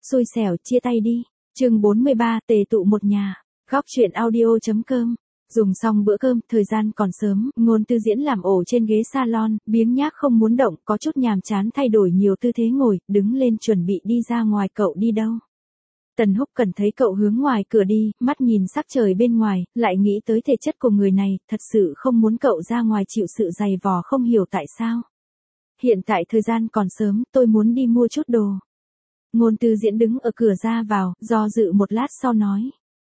Xui xẻo chia tay đi. Chương 43, tề tụ một nhà. Góc truyện audio.com. Dùng xong bữa cơm, thời gian còn sớm, Ngôn Tư Diễn làm ổ trên ghế salon, biếng nhác không muốn động, có chút nhàm chán thay đổi nhiều tư thế ngồi, đứng lên chuẩn bị đi ra ngoài. Cậu đi đâu? Tần Húc Cần thấy cậu hướng ngoài cửa đi, mắt nhìn sắc trời bên ngoài, lại nghĩ tới thể chất của người này, thật sự không muốn cậu ra ngoài chịu sự dày vò, không hiểu tại sao. Hiện tại thời gian còn sớm, tôi muốn đi mua chút đồ. Ngôn Tư Diễn đứng ở cửa ra vào, do dự một lát sau nói.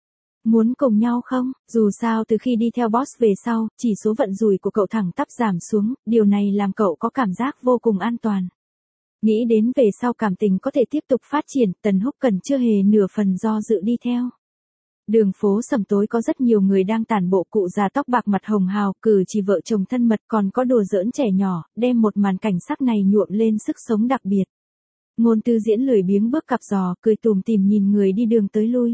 Muốn cùng nhau không? Dù sao từ khi đi theo boss về sau, chỉ số vận rủi của cậu thẳng tắp giảm xuống, điều này làm cậu có cảm giác vô cùng an toàn. Nghĩ đến về sau cảm tình có thể tiếp tục phát triển, Tần Húc Cần chưa hề nửa phần do dự đi theo. Đường phố sầm tối có rất nhiều người đang tản bộ, cụ già tóc bạc mặt hồng hào, cử chỉ vợ chồng thân mật, còn có đùa giỡn trẻ nhỏ, đem một màn cảnh sắc này nhuộm lên sức sống đặc biệt. Ngôn Tư Diễn lười biếng bước cặp giò, cười tủm tỉm nhìn người đi đường tới lui.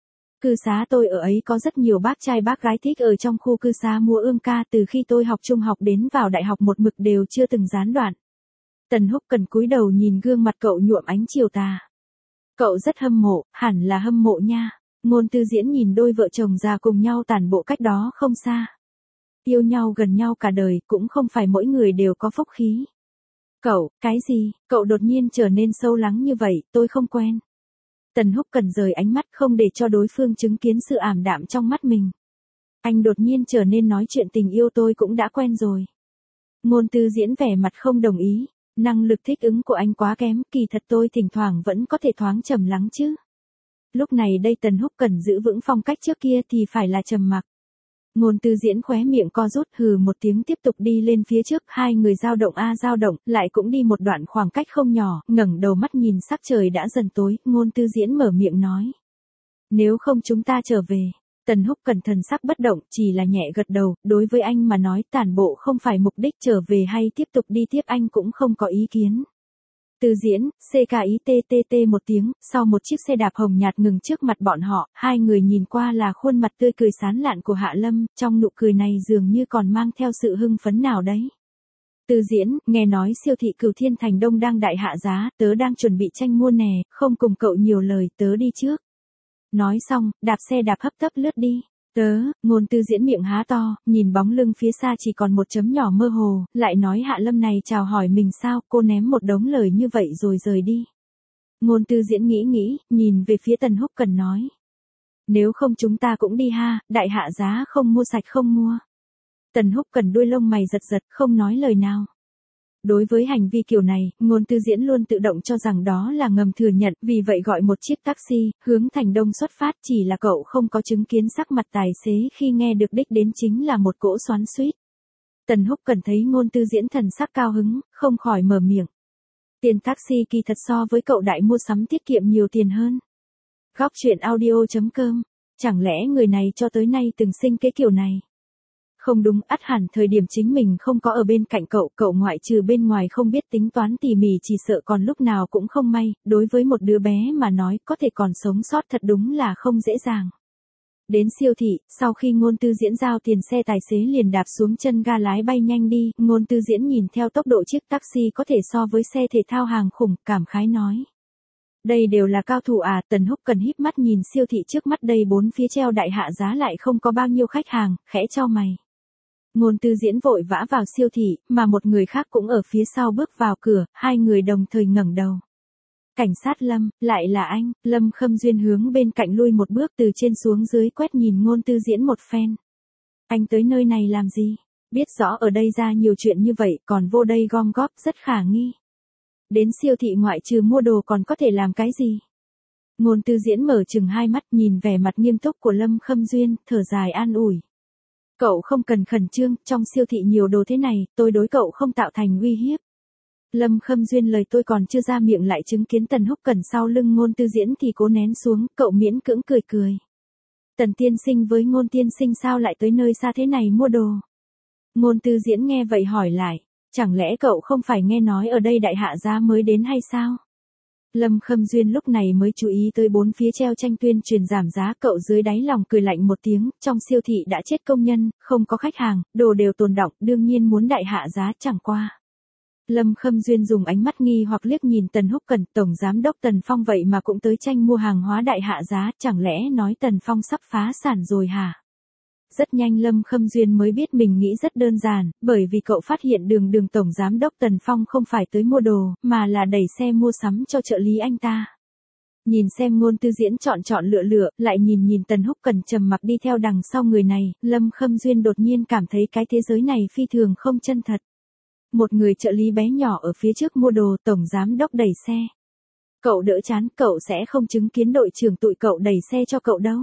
Cư xá tôi ở ấy có rất nhiều bác trai bác gái thích ở trong khu cư xá múa ươm ca, từ khi tôi học trung học đến vào đại học một mực đều chưa từng gián đoạn. Tần Húc Cần cúi đầu nhìn gương mặt cậu nhuộm ánh chiều tà. Cậu rất hâm mộ, hẳn là hâm mộ nha. Ngôn Tư Diễn nhìn đôi vợ chồng già cùng nhau tản bộ cách đó không xa. Yêu nhau gần nhau cả đời, cũng không phải mỗi người đều có phúc khí. Cậu, cái gì? Cậu đột nhiên trở nên sâu lắng như vậy, tôi không quen. Tần Húc Cần rời ánh mắt không để cho đối phương chứng kiến sự ảm đạm trong mắt mình. Anh đột nhiên trở nên nói chuyện tình yêu tôi cũng đã quen rồi. Ngôn Tư Diễn vẻ mặt không đồng ý. Năng lực thích ứng của anh quá kém, kỳ thật tôi thỉnh thoảng vẫn có thể thoáng trầm lắng chứ. Lúc này đây Tần Húc Cần giữ vững phong cách trước kia thì phải là trầm mặc. Ngôn Tư Diễn khóe miệng co rút, hừ một tiếng tiếp tục đi lên phía trước, hai người dao động dao động, lại cũng đi một đoạn khoảng cách không nhỏ, ngẩng đầu mắt nhìn sắc trời đã dần tối, Ngôn Tư Diễn mở miệng nói. Nếu không chúng ta trở về. Tần Húc Cần thần sắc bất động, chỉ là nhẹ gật đầu, đối với anh mà nói tản bộ không phải mục đích, trở về hay tiếp tục đi tiếp anh cũng không có ý kiến. Tư Diễn, CKITTT một tiếng, sau một chiếc xe đạp hồng nhạt ngừng trước mặt bọn họ, hai người nhìn qua là khuôn mặt tươi cười sán lạn của Hạ Lâm, trong nụ cười này dường như còn mang theo sự hưng phấn nào đấy. Tư Diễn, nghe nói siêu thị Cửu Thiên Thành Đông đang đại hạ giá, tớ đang chuẩn bị tranh mua nè, không cùng cậu nhiều lời, tớ đi trước. Nói xong, đạp xe đạp hấp tấp lướt đi. Ngôn Tư Diễn miệng há to, nhìn bóng lưng phía xa chỉ còn một chấm nhỏ mơ hồ, lại nói Hạ Lâm này chào hỏi mình sao, cô ném một đống lời như vậy rồi rời đi. Ngôn Tư Diễn nghĩ, nhìn về phía Tần Húc Cần nói. Nếu không chúng ta cũng đi ha, đại hạ giá không mua sạch không mua. Tần Húc Cần đuôi lông mày giật, không nói lời nào. Đối với hành vi kiểu này, Ngôn Tư Diễn luôn tự động cho rằng đó là ngầm thừa nhận, vì vậy gọi một chiếc taxi, hướng thành Đông xuất phát, chỉ là cậu không có chứng kiến sắc mặt tài xế khi nghe được đích đến chính là một cỗ xoắn xuýt. Tần Húc Cần thấy Ngôn Tư Diễn thần sắc cao hứng, không khỏi mở miệng. Tiền taxi kỳ thật so với cậu đại mua sắm tiết kiệm nhiều tiền hơn. Góc truyện audio.com, chẳng lẽ người này cho tới nay từng sinh cái kiểu này? Không đúng, ắt hẳn thời điểm chính mình không có ở bên cạnh cậu ngoại trừ bên ngoài không biết tính toán tỉ mỉ chỉ sợ còn lúc nào cũng không may, đối với một đứa bé mà nói có thể còn sống sót thật đúng là không dễ dàng. Đến siêu thị, sau khi Ngôn Tư Diễn giao tiền xe tài xế liền đạp xuống chân ga lái bay nhanh đi, Ngôn Tư Diễn nhìn theo tốc độ chiếc taxi có thể so với xe thể thao hàng khủng, cảm khái nói. Đây đều là cao thủ à, Tần Húc Cần híp mắt nhìn siêu thị trước mắt đây bốn phía treo đại hạ giá lại không có bao nhiêu khách hàng, khẽ chau mày. Ngôn Tư Diễn vội vã vào siêu thị, mà một người khác cũng ở phía sau bước vào cửa, hai người đồng thời ngẩng đầu. Cảnh sát Lâm, lại là anh, Lâm Khâm Duyên hướng bên cạnh lui một bước từ trên xuống dưới quét nhìn Ngôn Tư Diễn một phen. Anh tới nơi này làm gì? Biết rõ ở đây ra nhiều chuyện như vậy, còn vô đây gom góp rất khả nghi. Đến siêu thị ngoại trừ mua đồ còn có thể làm cái gì? Ngôn Tư Diễn mở chừng hai mắt nhìn vẻ mặt nghiêm túc của Lâm Khâm Duyên, thở dài an ủi. Cậu không cần khẩn trương, trong siêu thị nhiều đồ thế này, tôi đối cậu không tạo thành uy hiếp. Lâm Khâm Duyên lời tôi còn chưa ra miệng lại chứng kiến Tần Húc Cần sau lưng Ngôn Tư Diễn thì cố nén xuống, cậu miễn cưỡng cười. Tần tiên sinh với Ngôn tiên sinh sao lại tới nơi xa thế này mua đồ? Ngôn Tư Diễn nghe vậy hỏi lại, chẳng lẽ cậu không phải nghe nói ở đây đại hạ giá mới đến hay sao? Lâm Khâm Duyên lúc này mới chú ý tới bốn phía treo tranh tuyên truyền giảm giá, cậu dưới đáy lòng cười lạnh một tiếng, trong siêu thị đã chết công nhân, không có khách hàng, đồ đều tồn đọng, đương nhiên muốn đại hạ giá chẳng qua. Lâm Khâm Duyên dùng ánh mắt nghi hoặc liếc nhìn Tần Húc Cần, Tổng Giám đốc Tần Phong vậy mà cũng tới tranh mua hàng hóa đại hạ giá, chẳng lẽ nói Tần Phong sắp phá sản rồi hả? Rất nhanh Lâm Khâm Duyên mới biết mình nghĩ rất đơn giản, bởi vì cậu phát hiện đường Tổng Giám đốc Tần Phong không phải tới mua đồ, mà là đẩy xe mua sắm cho trợ lý anh ta. Nhìn xem Ngôn Tư Diễn chọn lựa, lại nhìn Tần Húc Cần trầm mặc đi theo đằng sau người này, Lâm Khâm Duyên đột nhiên cảm thấy cái thế giới này phi thường không chân thật. Một người trợ lý bé nhỏ ở phía trước mua đồ, Tổng Giám đốc đẩy xe. Cậu đỡ chán, cậu sẽ không chứng kiến đội trưởng tụi cậu đẩy xe cho cậu đâu.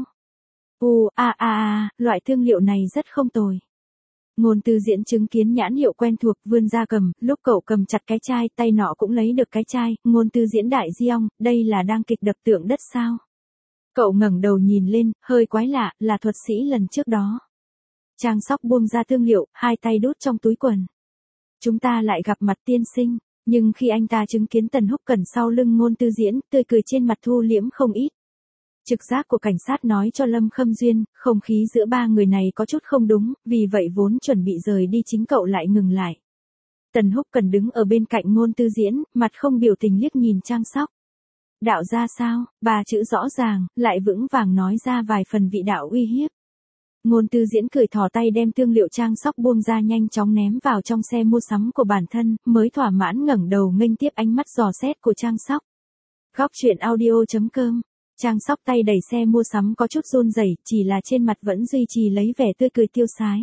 Loại thương hiệu này rất không tồi. Ngôn Tư Diễn chứng kiến nhãn hiệu quen thuộc, vươn ra cầm, lúc cậu cầm chặt cái chai, tay nọ cũng lấy được cái chai, Ngôn Tư Diễn đại di ong, đây là đang kịch đập tượng đất sao? Cậu ngẩng đầu nhìn lên, hơi quái lạ, là thuật sĩ lần trước đó. Trang Sóc buông ra thương hiệu, hai tay đút trong túi quần. Chúng ta lại gặp mặt tiên sinh, nhưng khi anh ta chứng kiến Tần Húc Cần sau lưng Ngôn Tư Diễn, tươi cười trên mặt thu liễm không ít. Trực giác của cảnh sát nói cho Lâm Khâm Duyên, không khí giữa ba người này có chút không đúng, vì vậy vốn chuẩn bị rời đi chính cậu lại ngừng lại. Tần Húc Cần đứng ở bên cạnh Ngôn Tư Diễn, mặt không biểu tình liếc nhìn Trang Sóc. Đạo ra sao, ba chữ rõ ràng, lại vững vàng nói ra vài phần vị đạo uy hiếp. Ngôn Tư Diễn cười thò tay đem thương liệu Trang Sóc buông ra nhanh chóng ném vào trong xe mua sắm của bản thân, mới thỏa mãn ngẩng đầu nghênh tiếp ánh mắt dò xét của Trang Sóc. Góc truyện audio.com. Trang Sóc tay đẩy xe mua sắm có chút run rẩy, chỉ là trên mặt vẫn duy trì lấy vẻ tươi cười tiêu sái.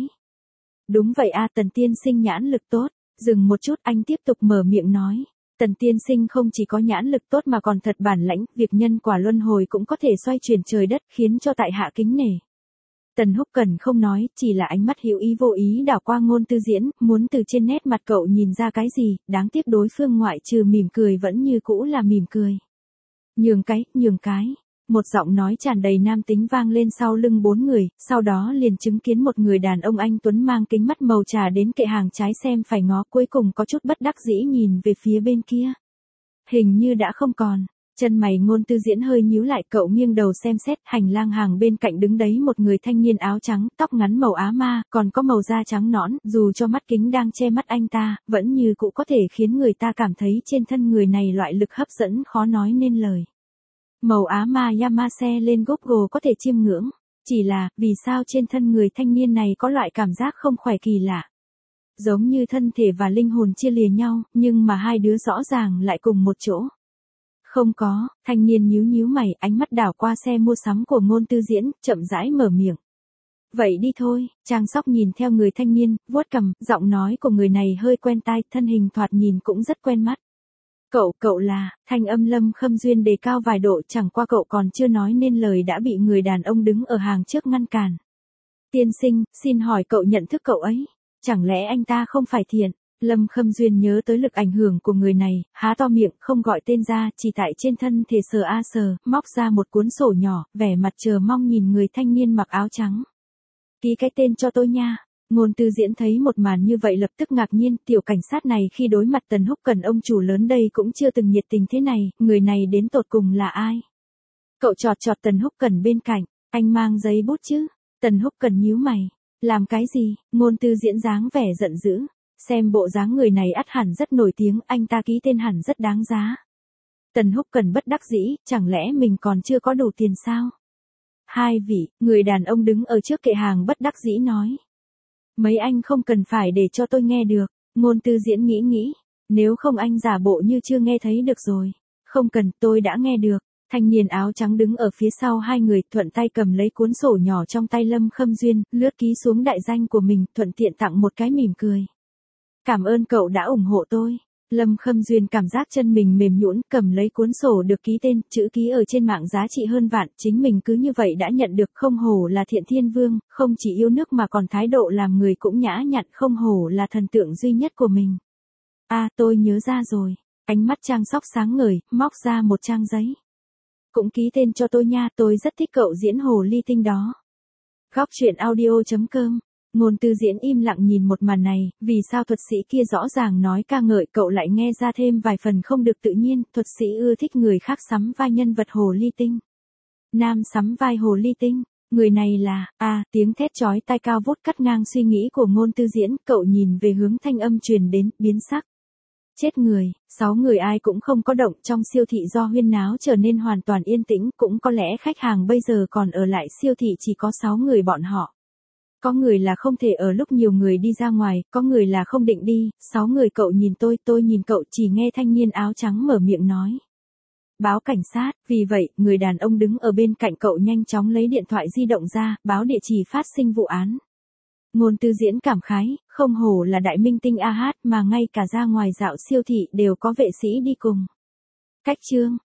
Đúng vậy a, Tần tiên sinh nhãn lực tốt. Dừng một chút, anh tiếp tục mở miệng nói. Tần tiên sinh không chỉ có nhãn lực tốt mà còn thật bản lãnh, việc nhân quả luân hồi cũng có thể xoay chuyển trời đất, khiến cho tại hạ kính nể. Tần Húc Cần không nói, chỉ là ánh mắt hữu ý vô ý đảo qua Ngôn Tư Diễn, muốn từ trên nét mặt cậu nhìn ra cái gì, đáng tiếc đối phương ngoại trừ mỉm cười vẫn như cũ là mỉm cười. Nhường cái. Một giọng nói tràn đầy nam tính vang lên sau lưng bốn người, sau đó liền chứng kiến một người đàn ông anh tuấn mang kính mắt màu trà đến kệ hàng trái xem phải ngó, cuối cùng có chút bất đắc dĩ nhìn về phía bên kia. Hình như đã không còn. Chân mày Ngôn Tư Diễn hơi nhíu lại, cậu nghiêng đầu xem xét, hành lang hàng bên cạnh đứng đấy một người thanh niên áo trắng, tóc ngắn màu á ma, còn có màu da trắng nõn, dù cho mắt kính đang che mắt anh ta, vẫn như cũ có thể khiến người ta cảm thấy trên thân người này loại lực hấp dẫn khó nói nên lời. Màu á ma Yamase lên Google có thể chiêm ngưỡng, chỉ là, vì sao trên thân người thanh niên này có loại cảm giác không khỏe kỳ lạ. Giống như thân thể và linh hồn chia lìa nhau, nhưng mà hai đứa rõ ràng lại cùng một chỗ. Không có, thanh niên nhíu mày, ánh mắt đảo qua xe mua sắm của Ngôn Tư Diễn, chậm rãi mở miệng. Vậy đi thôi, Trang Sóc nhìn theo người thanh niên, vuốt cằm, giọng nói của người này hơi quen tai, thân hình thoạt nhìn cũng rất quen mắt. Cậu là, thanh âm Lâm Khâm Duyên đề cao vài độ, chẳng qua cậu còn chưa nói nên lời đã bị người đàn ông đứng ở hàng trước ngăn cản. Tiên sinh, xin hỏi cậu nhận thức cậu ấy, chẳng lẽ anh ta không phải Thiện? Lâm Khâm Duyên nhớ tới lực ảnh hưởng của người này, há to miệng, không gọi tên ra, chỉ tại trên thân thể sờ, móc ra một cuốn sổ nhỏ, vẻ mặt chờ mong nhìn người thanh niên mặc áo trắng. Ký cái tên cho tôi nha. Ngôn Tư Diễn thấy một màn như vậy lập tức ngạc nhiên, tiểu cảnh sát này khi đối mặt Tần Húc Cần ông chủ lớn đây cũng chưa từng nhiệt tình thế này, người này đến tột cùng là ai? Cậu chọt Tần Húc Cần bên cạnh, anh mang giấy bút chứ? Tần Húc Cần nhíu mày, làm cái gì? Ngôn Tư Diễn dáng vẻ giận dữ, xem bộ dáng người này ắt hẳn rất nổi tiếng, anh ta ký tên hẳn rất đáng giá. Tần Húc Cần bất đắc dĩ, chẳng lẽ mình còn chưa có đủ tiền sao? Hai vị, người đàn ông đứng ở trước kệ hàng bất đắc dĩ nói. Mấy anh không cần phải để cho tôi nghe được. Ngôn Tư Diễn nghĩ, nếu không anh giả bộ như chưa nghe thấy được rồi. Không cần, tôi đã nghe được. Thanh niên áo trắng đứng ở phía sau hai người, thuận tay cầm lấy cuốn sổ nhỏ trong tay Lâm Khâm Duyên, lướt ký xuống đại danh của mình, thuận tiện tặng một cái mỉm cười. Cảm ơn cậu đã ủng hộ tôi. Lâm Khâm Duyên cảm giác chân mình mềm nhũn, cầm lấy cuốn sổ được ký tên, chữ ký ở trên mạng giá trị hơn vạn, chính mình cứ như vậy đã nhận được, không hổ là Thiện Thiên Vương, không chỉ yêu nước mà còn thái độ làm người cũng nhã nhặn, không hổ là thần tượng duy nhất của mình. Tôi nhớ ra rồi. Ánh mắt Trang Sóc sáng ngời, móc ra một trang giấy. Cũng ký tên cho tôi nha, tôi rất thích cậu diễn hồ ly tinh đó. Góc truyện audio.com. Ngôn Tư Diễn im lặng nhìn một màn này, vì sao thuật sĩ kia rõ ràng nói ca ngợi cậu lại nghe ra thêm vài phần không được tự nhiên, thuật sĩ ưa thích người khác sắm vai nhân vật hồ ly tinh. Nam sắm vai hồ ly tinh, người này là, tiếng thét chói tai cao vút cắt ngang suy nghĩ của Ngôn Tư Diễn, cậu nhìn về hướng thanh âm truyền đến, biến sắc. Chết người, 6 người ai cũng không có động, trong siêu thị do huyên náo trở nên hoàn toàn yên tĩnh, cũng có lẽ khách hàng bây giờ còn ở lại siêu thị chỉ có 6 người bọn họ. Có người là không thể ở lúc nhiều người đi ra ngoài, có người là không định đi, 6 người cậu nhìn tôi nhìn cậu, chỉ nghe thanh niên áo trắng mở miệng nói. Báo cảnh sát, vì vậy, người đàn ông đứng ở bên cạnh cậu nhanh chóng lấy điện thoại di động ra, báo địa chỉ phát sinh vụ án. Ngôn Tư Diễn cảm khái, không hổ là đại minh tinh a hát mà ngay cả ra ngoài dạo siêu thị đều có vệ sĩ đi cùng. Cách chương